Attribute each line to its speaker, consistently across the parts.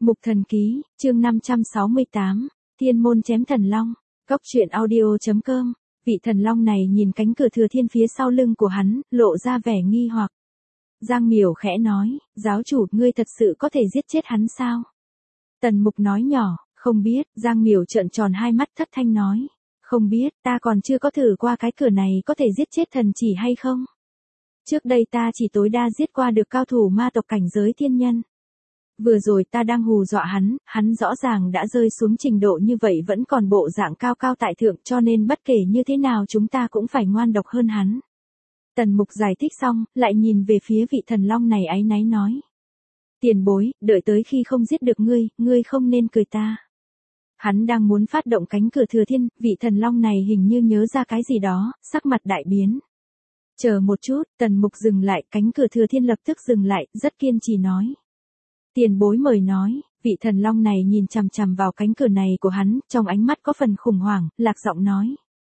Speaker 1: Mục Thần Ký, chương 568, Thiên môn chém thần long. Cốc truyện audio.com. Vị thần long này nhìn cánh cửa thừa thiên phía sau lưng của hắn, lộ ra vẻ nghi hoặc. Giang Miểu khẽ nói, giáo chủ, ngươi thật sự có thể giết chết hắn sao? Tần Mục nói nhỏ, không biết. Giang Miểu trợn tròn hai mắt thất thanh nói, không biết, ta còn chưa có thử qua cái cửa này có thể giết chết thần chỉ hay không. Trước đây ta chỉ tối đa giết qua được cao thủ ma tộc cảnh giới thiên nhân. Vừa rồi ta đang hù dọa hắn rõ ràng đã rơi xuống trình độ như vậy vẫn còn bộ dạng cao cao tại thượng, cho nên bất kể như thế nào chúng ta cũng phải ngoan độc hơn hắn. Tần Mục giải thích xong, lại nhìn về phía vị thần long này áy náy nói. Tiền bối, đợi tới khi không giết được ngươi không nên cười ta. Hắn đang muốn phát động cánh cửa thừa thiên, vị thần long này hình như nhớ ra cái gì đó, sắc mặt đại biến. Chờ một chút, Tần Mục dừng lại, cánh cửa thừa thiên lập tức dừng lại, rất kiên trì nói. Tiền bối mời nói. Vị thần long này nhìn chằm chằm vào cánh cửa này của hắn, trong ánh mắt có phần khủng hoảng, lạc giọng nói.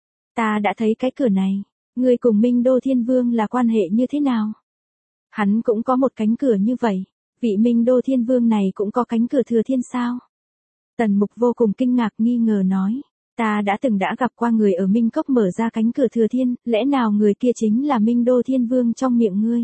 Speaker 1: Ta đã thấy cái cửa này, ngươi cùng Minh Đô Thiên Vương là quan hệ như thế nào? Hắn cũng có một cánh cửa như vậy, vị Minh Đô Thiên Vương này cũng có cánh cửa thừa thiên sao? Tần Mục vô cùng kinh ngạc nghi ngờ nói. Ta đã gặp qua người ở Minh Cốc mở ra cánh cửa thừa thiên, lẽ nào người kia chính là Minh Đô Thiên Vương trong miệng ngươi?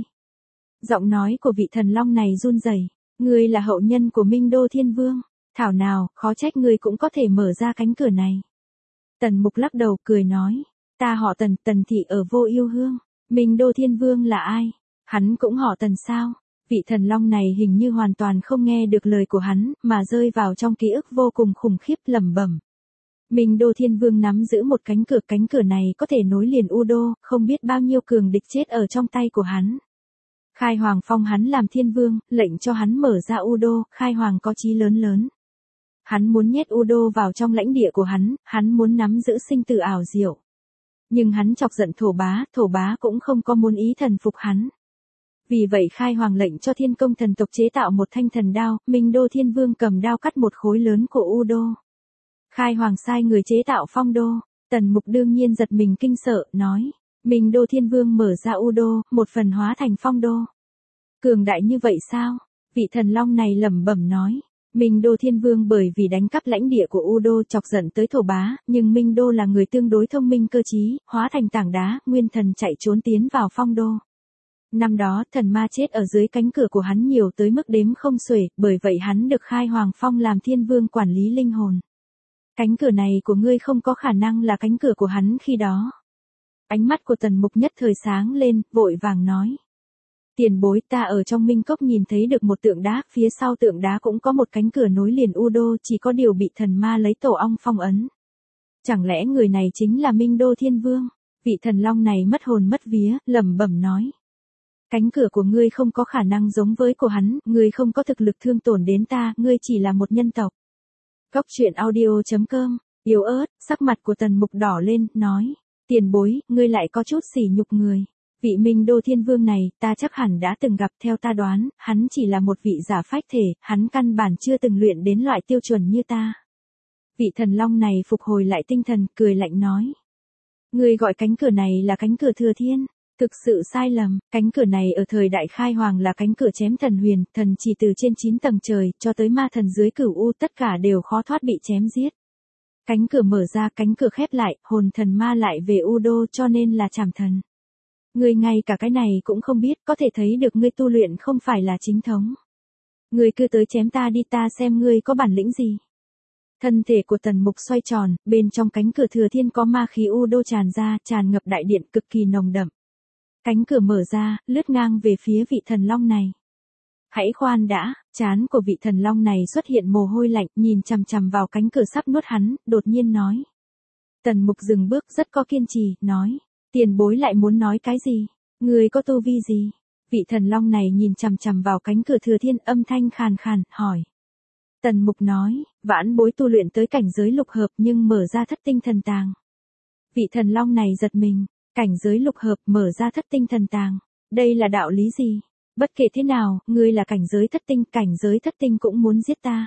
Speaker 1: Giọng nói của vị thần long này run rẩy. Ngươi là hậu nhân của Minh Đô Thiên Vương, thảo nào, khó trách ngươi cũng có thể mở ra cánh cửa này. Tần Mục lắc đầu cười nói, ta họ Tần, Tần thị ở Vô Yêu Hương. Minh Đô Thiên Vương là ai? Hắn cũng họ Tần sao? Vị thần long này hình như hoàn toàn không nghe được lời của hắn, mà rơi vào trong ký ức vô cùng khủng khiếp, lẩm bẩm. Minh Đô Thiên Vương nắm giữ một cánh cửa này có thể nối liền U Đô, không biết bao nhiêu cường địch chết ở trong tay của hắn. Khai Hoàng phong hắn làm thiên vương, lệnh cho hắn mở ra U Đô, Khai Hoàng có chí lớn. Hắn muốn nhét U Đô vào trong lãnh địa của hắn muốn nắm giữ sinh tử ảo diệu. Nhưng hắn chọc giận thổ bá cũng không có muốn ý thần phục hắn. Vì vậy Khai Hoàng lệnh cho Thiên Công thần tộc chế tạo một thanh thần đao, Minh Đô Thiên Vương cầm đao cắt một khối lớn của U Đô. Khai Hoàng sai người chế tạo phong đô. Tần Mục đương nhiên giật mình kinh sợ, nói. Minh Đô Thiên Vương mở ra U Đô, một phần hóa thành phong đô. Cường đại như vậy sao? Vị thần long này lẩm bẩm nói. Minh Đô Thiên Vương bởi vì đánh cắp lãnh địa của U Đô chọc giận tới thổ bá, nhưng Minh Đô là người tương đối thông minh cơ trí, hóa thành tảng đá, nguyên thần chạy trốn tiến vào phong đô. Năm đó, thần ma chết ở dưới cánh cửa của hắn nhiều tới mức đếm không xuể, bởi vậy hắn được Khai Hoàng phong làm Thiên Vương quản lý linh hồn. Cánh cửa này của ngươi không có khả năng là cánh cửa của hắn khi đó. Ánh mắt của Tần Mục nhất thời sáng lên, vội vàng nói. Tiền bối, ta ở trong Minh Cốc nhìn thấy được một tượng đá, phía sau tượng đá cũng có một cánh cửa nối liền U Đô, chỉ có điều bị thần ma lấy tổ ong phong ấn. Chẳng lẽ người này chính là Minh Đô Thiên Vương? Vị thần long này mất hồn mất vía, lẩm bẩm nói. Cánh cửa của ngươi không có khả năng giống với của hắn, ngươi không có thực lực thương tổn đến ta, ngươi chỉ là một nhân tộc. Cốc truyện audio.com. Yếu ớt, sắc mặt của Tần Mục đỏ lên, nói. Tiền bối, ngươi lại có chút sỉ nhục người. Vị Minh Đô Thiên Vương này, ta chắc hẳn đã từng gặp, theo ta đoán, hắn chỉ là một vị giả phách thể, hắn căn bản chưa từng luyện đến loại tiêu chuẩn như ta. Vị thần long này phục hồi lại tinh thần, cười lạnh nói. Ngươi gọi cánh cửa này là cánh cửa thừa thiên, thực sự sai lầm, cánh cửa này ở thời đại Khai Hoàng là cánh cửa chém thần huyền, thần chỉ từ trên 9 tầng trời, cho tới ma thần dưới cửu u tất cả đều khó thoát bị chém giết. Cánh cửa mở ra, cánh cửa khép lại, hồn thần ma lại về U Đô cho nên là trảm thần. Ngươi ngay cả cái này cũng không biết, có thể thấy được ngươi tu luyện không phải là chính thống. Ngươi cứ tới chém ta đi, ta xem ngươi có bản lĩnh gì. Thân thể của Tần Mục xoay tròn, bên trong cánh cửa thừa thiên có ma khí U Đô tràn ra, tràn ngập đại điện cực kỳ nồng đậm. Cánh cửa mở ra, lướt ngang về phía vị thần long này. Hãy khoan đã, trán của vị thần long này xuất hiện mồ hôi lạnh, nhìn chằm chằm vào cánh cửa sắp nuốt hắn, đột nhiên nói. Tần Mục dừng bước rất có kiên trì, nói. Tiền bối lại muốn nói cái gì? Người có tu vi gì? Vị thần long này nhìn chằm chằm vào cánh cửa thừa thiên, âm thanh khàn khàn, hỏi. Tần Mục nói, vãn bối tu luyện tới cảnh giới lục hợp nhưng mở ra thất tinh thần tàng. Vị thần long này giật mình, cảnh giới lục hợp mở ra thất tinh thần tàng. Đây là đạo lý gì? Bất kể thế nào, ngươi là cảnh giới thất tinh cũng muốn giết ta.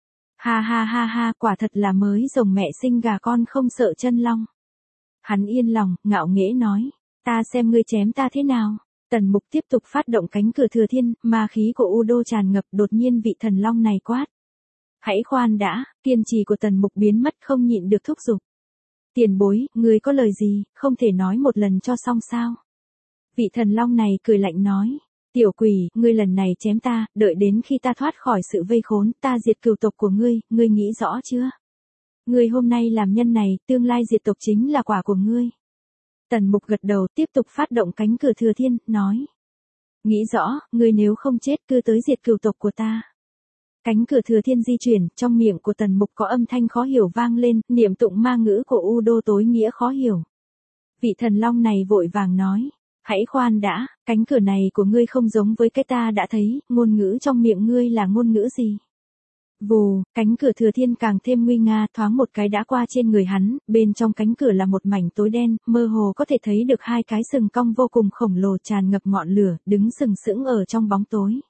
Speaker 1: Ha, quả thật là mới rồng mẹ sinh gà con không sợ chân long. Hắn yên lòng, ngạo nghễ nói, ta xem ngươi chém ta thế nào. Tần Mục tiếp tục phát động cánh cửa thừa thiên, ma khí của U Đô tràn ngập, đột nhiên vị thần long này quát. Hãy khoan đã, kiên trì của Tần Mục biến mất không nhịn được thúc giục. Tiền bối, ngươi có lời gì, không thể nói một lần cho xong sao? Vị thần long này cười lạnh nói. Tiểu quỷ, ngươi lần này chém ta, đợi đến khi ta thoát khỏi sự vây khốn, ta diệt cửu tộc của ngươi nghĩ rõ chưa? Ngươi hôm nay làm nhân này, tương lai diệt tộc chính là quả của ngươi. Tần Mục gật đầu tiếp tục phát động cánh cửa thừa thiên, nói. Nghĩ rõ, ngươi nếu không chết cứ tới diệt cửu tộc của ta. Cánh cửa thừa thiên di chuyển, trong miệng của Tần Mục có âm thanh khó hiểu vang lên, niệm tụng ma ngữ của U Đô tối nghĩa khó hiểu. Vị thần long này vội vàng nói. Hãy khoan đã, cánh cửa này của ngươi không giống với cái ta đã thấy, ngôn ngữ trong miệng ngươi là ngôn ngữ gì? Vù, cánh cửa thừa thiên càng thêm nguy nga, thoáng một cái đã qua trên người hắn, bên trong cánh cửa là một mảnh tối đen, mơ hồ có thể thấy được hai cái sừng cong vô cùng khổng lồ tràn ngập ngọn lửa, đứng sừng sững ở trong bóng tối.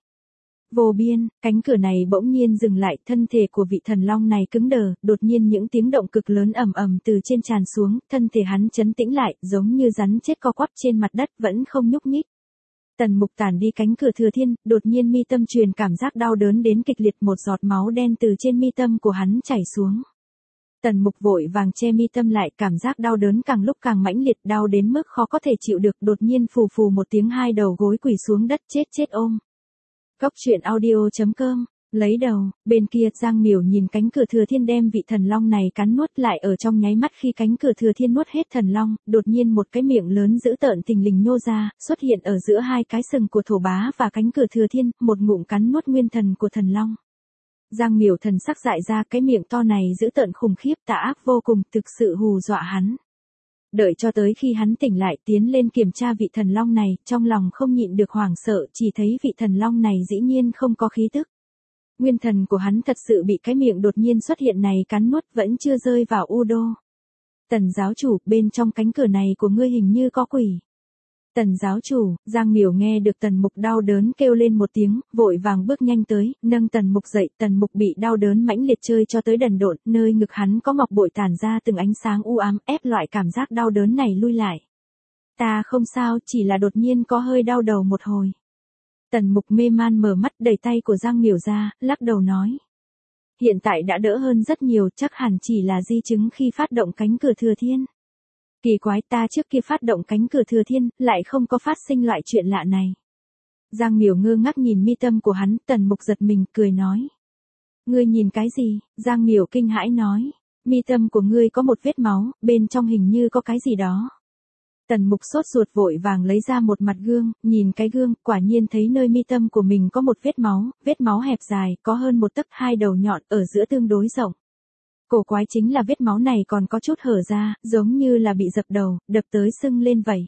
Speaker 1: Vô biên, cánh cửa này bỗng nhiên dừng lại, thân thể của vị thần long này cứng đờ, đột nhiên những tiếng động cực lớn ầm ầm từ trên tràn xuống, thân thể hắn trấn tĩnh lại, giống như rắn chết co quắp trên mặt đất vẫn không nhúc nhích. Tần Mục tản đi cánh cửa thừa thiên, đột nhiên mi tâm truyền cảm giác đau đớn đến kịch liệt, một giọt máu đen từ trên mi tâm của hắn chảy xuống. Tần Mục vội vàng che mi tâm lại, cảm giác đau đớn càng lúc càng mãnh liệt, đau đến mức khó có thể chịu được, đột nhiên phù phù một tiếng hai đầu gối quỳ xuống đất chết ôm. Góc truyện audio.com, lấy đầu, bên kia Giang Miểu nhìn cánh cửa thừa thiên đem vị thần long này cắn nuốt lại ở trong nháy mắt khi cánh cửa thừa thiên nuốt hết thần long, đột nhiên một cái miệng lớn dữ tợn thình lình nhô ra, xuất hiện ở giữa hai cái sừng của thổ bá và cánh cửa thừa thiên, một ngụm cắn nuốt nguyên thần của thần long. Giang Miểu thần sắc dại ra, cái miệng to này dữ tợn khủng khiếp tà ác vô cùng, thực sự hù dọa hắn. Đợi cho tới khi hắn tỉnh lại tiến lên kiểm tra vị thần long này, trong lòng không nhịn được hoảng sợ, chỉ thấy vị thần long này dĩ nhiên không có khí tức. Nguyên thần của hắn thật sự bị cái miệng đột nhiên xuất hiện này cắn nuốt, vẫn chưa rơi vào U Đô. Tần giáo chủ, bên trong cánh cửa này của ngươi hình như có quỷ. Tần giáo chủ, Giang Miểu nghe được Tần Mục đau đớn kêu lên một tiếng, vội vàng bước nhanh tới, nâng Tần Mục dậy, Tần Mục bị đau đớn mãnh liệt chơi cho tới đần độn, nơi ngực hắn có ngọc bội tản ra từng ánh sáng u ám, ép loại cảm giác đau đớn này lui lại. Ta không sao, chỉ là đột nhiên có hơi đau đầu một hồi. Tần Mục mê man mở mắt, đẩy tay của Giang Miểu ra, lắc đầu nói. Hiện tại đã đỡ hơn rất nhiều, chắc hẳn chỉ là di chứng khi phát động cánh cửa thừa thiên. Kỳ quái, ta trước kia phát động cánh cửa thừa thiên, lại không có phát sinh loại chuyện lạ này. Giang Miểu ngơ ngác nhìn mi tâm của hắn, Tần Mục giật mình, cười nói. Ngươi nhìn cái gì? Giang Miểu kinh hãi nói. Mi tâm của ngươi có một vết máu, bên trong hình như có cái gì đó. Tần Mục sốt ruột vội vàng lấy ra một mặt gương, nhìn cái gương, quả nhiên thấy nơi mi tâm của mình có một vết máu hẹp dài, có hơn một tấc, hai đầu nhọn, ở giữa tương đối rộng. Cổ quái chính là vết máu này còn có chút hở ra, giống như là bị dập đầu, đập tới sưng lên vậy.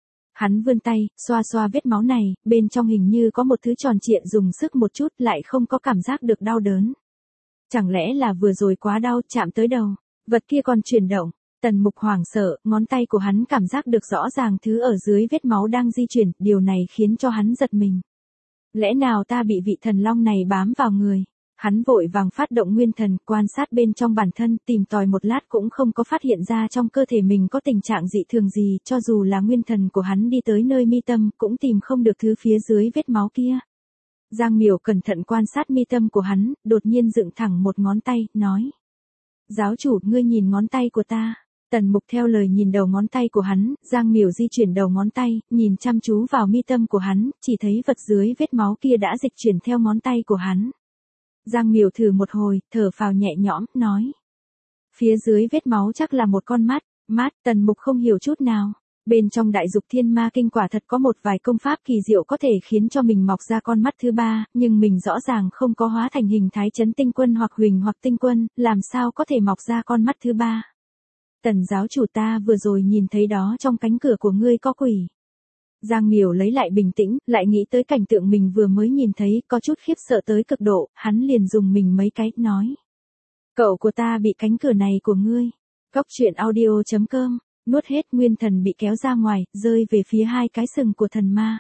Speaker 1: Hắn vươn tay, xoa xoa vết máu này, bên trong hình như có một thứ tròn trịa, dùng sức một chút lại không có cảm giác được đau đớn. Chẳng lẽ là vừa rồi quá đau, chạm tới đầu, vật kia còn chuyển động. Tần Mục hoảng sợ, ngón tay của hắn cảm giác được rõ ràng thứ ở dưới vết máu đang di chuyển, điều này khiến cho hắn giật mình. Lẽ nào ta bị vị thần long này bám vào người? Hắn vội vàng phát động nguyên thần, quan sát bên trong bản thân, tìm tòi một lát cũng không có phát hiện ra trong cơ thể mình có tình trạng dị thường gì, cho dù là nguyên thần của hắn đi tới nơi mi tâm, cũng tìm không được thứ phía dưới vết máu kia. Giang Miểu cẩn thận quan sát mi tâm của hắn, đột nhiên dựng thẳng một ngón tay, nói. Giáo chủ, ngươi nhìn ngón tay của ta. Tần Mục theo lời nhìn đầu ngón tay của hắn, Giang Miểu di chuyển đầu ngón tay, nhìn chăm chú vào mi tâm của hắn, chỉ thấy vật dưới vết máu kia đã dịch chuyển theo ngón tay của hắn. Giang Miểu thử một hồi, thở phào nhẹ nhõm, nói. Phía dưới vết máu chắc là một con mắt, Tần Mục không hiểu chút nào. Bên trong Đại Dục Thiên Ma Kinh quả thật có một vài công pháp kỳ diệu có thể khiến cho mình mọc ra con mắt thứ ba, nhưng mình rõ ràng không có hóa thành hình thái Chấn Tinh Quân hoặc Huỳnh hoặc Tinh Quân, làm sao có thể mọc ra con mắt thứ ba. Tần giáo chủ, ta vừa rồi nhìn thấy đó trong cánh cửa của ngươi có quỷ. Giang Miểu lấy lại bình tĩnh, lại nghĩ tới cảnh tượng mình vừa mới nhìn thấy, có chút khiếp sợ tới cực độ, hắn liền dùng mình mấy cái, nói. Cậu của ta bị cánh cửa này của ngươi. Góc truyện audio.com, nuốt hết nguyên thần bị kéo ra ngoài, rơi về phía hai cái sừng của thần ma.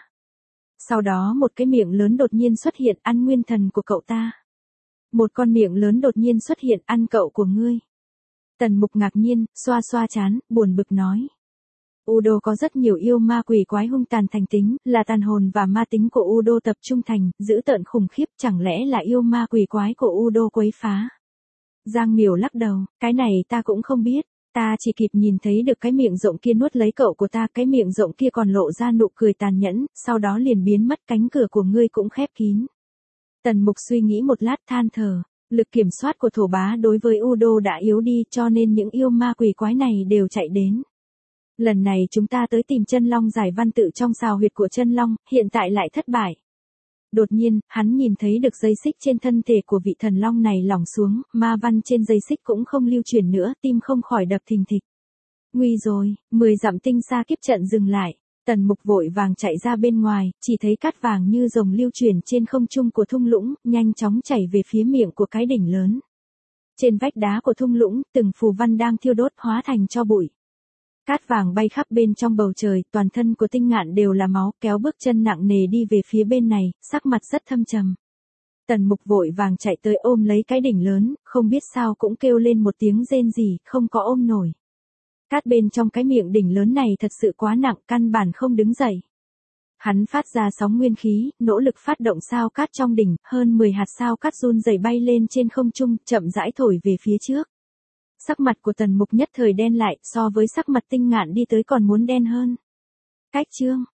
Speaker 1: Sau đó một cái miệng lớn đột nhiên xuất hiện ăn nguyên thần của cậu ta. Một con miệng lớn đột nhiên xuất hiện ăn cậu của ngươi. Tần Mục ngạc nhiên, xoa xoa trán, buồn bực nói. Udo có rất nhiều yêu ma quỷ quái hung tàn thành tính, là tàn hồn và ma tính của Udo tập trung thành, dữ tợn khủng khiếp, chẳng lẽ là yêu ma quỷ quái của Udo quấy phá. Giang Miểu lắc đầu, cái này ta cũng không biết, ta chỉ kịp nhìn thấy được cái miệng rộng kia nuốt lấy cậu của ta, cái miệng rộng kia còn lộ ra nụ cười tàn nhẫn, sau đó liền biến mất, cánh cửa của ngươi cũng khép kín. Tần Mục suy nghĩ một lát than thở, lực kiểm soát của thổ bá đối với Udo đã yếu đi cho nên những yêu ma quỷ quái này đều chạy đến. Lần này chúng ta tới tìm chân long giải văn tự trong xào huyệt của chân long, hiện tại lại thất bại. Đột nhiên, hắn nhìn thấy được dây xích trên thân thể của vị thần long này lỏng xuống, ma văn trên dây xích cũng không lưu chuyển nữa, tim không khỏi đập thình thịch. Nguy rồi, 10 dặm tinh xa kiếp trận dừng lại. Tần Mục vội vàng chạy ra bên ngoài, chỉ thấy cát vàng như rồng lưu chuyển trên không trung của thung lũng, nhanh chóng chảy về phía miệng của cái đỉnh lớn. Trên vách đá của thung lũng, từng phù văn đang thiêu đốt hóa thành tro bụi. Cát vàng bay khắp bên trong bầu trời, toàn thân của Tinh Ngạn đều là máu, kéo bước chân nặng nề đi về phía bên này, sắc mặt rất thâm trầm. Tần Mục vội vàng chạy tới ôm lấy cái đỉnh lớn, không biết sao cũng kêu lên một tiếng rên rỉ, không có ôm nổi. Cát bên trong cái miệng đỉnh lớn này thật sự quá nặng, căn bản không đứng dậy. Hắn phát ra sóng nguyên khí, nỗ lực phát động sao cát trong đỉnh, hơn 10 hạt sao cát run rẩy bay lên trên không trung, chậm rãi thổi về phía trước. Sắc mặt của Tần Mục nhất thời đen lại, so với sắc mặt Tinh Ngạn đi tới còn muốn đen hơn. Cách chương